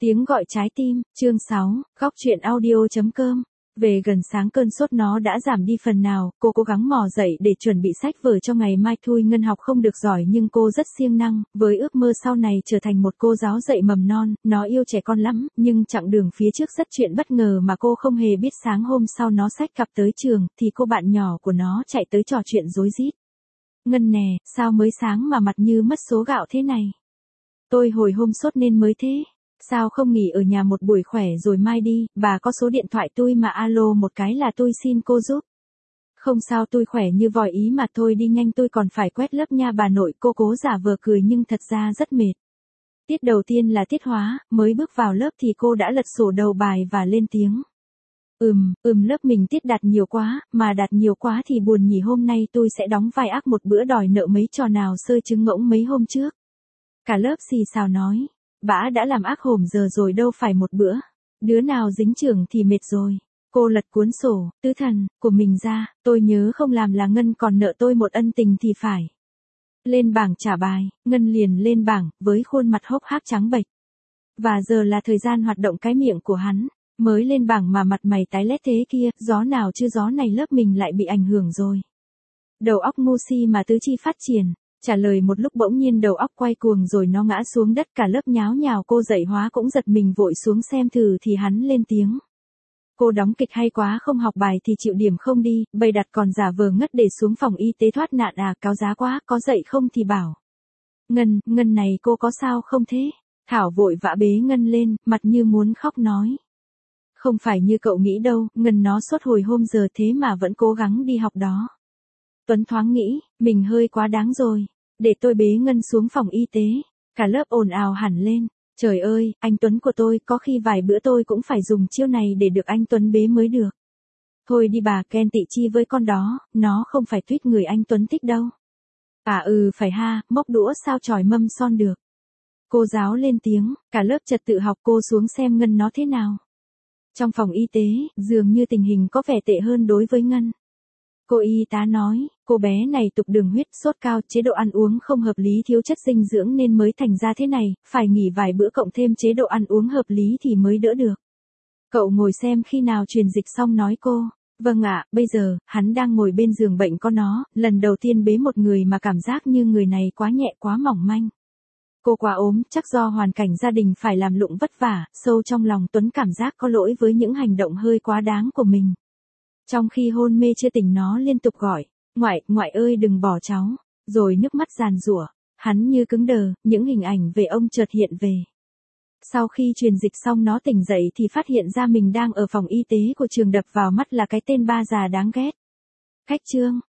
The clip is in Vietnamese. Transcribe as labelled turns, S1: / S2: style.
S1: Tiếng gọi trái tim, chương 6, góc truyện audio.com. Về gần sáng cơn sốt nó đã giảm đi phần nào, cô cố gắng mò dậy để chuẩn bị sách vở cho ngày mai. Thôi Ngân học không được giỏi nhưng cô rất siêng năng, với ước mơ sau này trở thành một cô giáo dạy mầm non. Nó yêu trẻ con lắm, nhưng chặng đường phía trước rất chuyện bất ngờ mà cô không hề biết. Sáng hôm sau nó xách cặp tới trường, thì cô bạn nhỏ của nó chạy tới trò chuyện rối rít. Ngân nè, sao mới sáng mà mặt như mất số gạo thế này? Tôi hồi hôm sốt nên mới thế. Sao không nghỉ ở nhà một buổi khỏe rồi mai đi, bà có số điện thoại tôi mà alo một cái là tôi xin cô giúp. Không sao, tôi khỏe như vòi ý mà thôi, đi nhanh tôi còn phải quét lớp nha bà nội. Cô cố giả vờ cười nhưng thật ra rất mệt. Tiết đầu tiên là tiết hóa, mới bước vào lớp thì cô đã lật sổ đầu bài và lên tiếng. Lớp mình tiết đạt nhiều quá, mà đạt nhiều quá thì buồn nhỉ, hôm nay tôi sẽ đóng vai ác một bữa đòi nợ mấy trò nào sơi trứng ngỗng mấy hôm trước. Cả lớp xì xào nói. Bả đã làm ác hổm giờ rồi đâu phải một bữa. Đứa nào dính trưởng thì mệt rồi. Cô lật cuốn sổ, tứ thần, của mình ra, tôi nhớ không làm là Ngân còn nợ tôi một ân tình thì phải. Lên bảng trả bài, Ngân liền lên bảng, với khuôn mặt hốc hác trắng bệch. Và giờ là thời gian hoạt động cái miệng của hắn. Mới lên bảng mà mặt mày tái lét thế kia, gió nào chứ gió này lớp mình lại bị ảnh hưởng rồi. Đầu óc ngu si mà tứ chi phát triển. Trả lời một lúc bỗng nhiên đầu óc quay cuồng rồi nó ngã xuống đất, cả lớp nháo nhào. Cô dạy hóa cũng giật mình vội xuống xem thử thì hắn lên tiếng. Cô đóng kịch hay quá, không học bài thì chịu điểm không đi, bày đặt còn giả vờ ngất để xuống phòng y tế thoát nạn à, cáo giá quá, có dậy không thì bảo. Ngân này cô có sao không thế? Thảo vội vã bế Ngân lên, mặt như muốn khóc nói. Không phải như cậu nghĩ đâu, Ngân nó sốt hồi hôm giờ thế mà vẫn cố gắng đi học đó. Tuấn thoáng nghĩ, mình hơi quá đáng rồi. Để tôi bế Ngân xuống phòng y tế. Cả lớp ồn ào hẳn lên. Trời ơi, anh Tuấn của tôi, có khi vài bữa tôi cũng phải dùng chiêu này để được anh Tuấn bế mới được. Thôi đi bà, ghen tị chi với con đó, nó không phải tuýt người anh Tuấn thích đâu. À phải ha, móc đũa sao chòi mâm son được. Cô giáo lên tiếng, cả lớp trật tự học. Cô xuống xem Ngân nó thế nào. Trong phòng y tế, dường như tình hình có vẻ tệ hơn đối với Ngân. Cô y tá nói, cô bé này tục đường huyết, sốt cao, chế độ ăn uống không hợp lý, thiếu chất dinh dưỡng nên mới thành ra thế này, phải nghỉ vài bữa cộng thêm chế độ ăn uống hợp lý thì mới đỡ được. Cậu ngồi xem khi nào truyền dịch xong nói cô. Vâng ạ, bây giờ, hắn đang ngồi bên giường bệnh con nó, lần đầu tiên bế một người mà cảm giác như người này quá nhẹ quá mỏng manh. Cô quá ốm, chắc do hoàn cảnh gia đình phải làm lụng vất vả, sâu trong lòng Tuấn cảm giác có lỗi với những hành động hơi quá đáng của mình. Trong khi hôn mê chưa tỉnh nó liên tục gọi, ngoại ơi đừng bỏ cháu, rồi nước mắt giàn giụa, hắn như cứng đờ, những hình ảnh về ông chợt hiện về. Sau khi truyền dịch xong nó tỉnh dậy thì phát hiện ra mình đang ở phòng y tế của trường, đập vào mắt là cái tên ba già đáng ghét. Khách trương,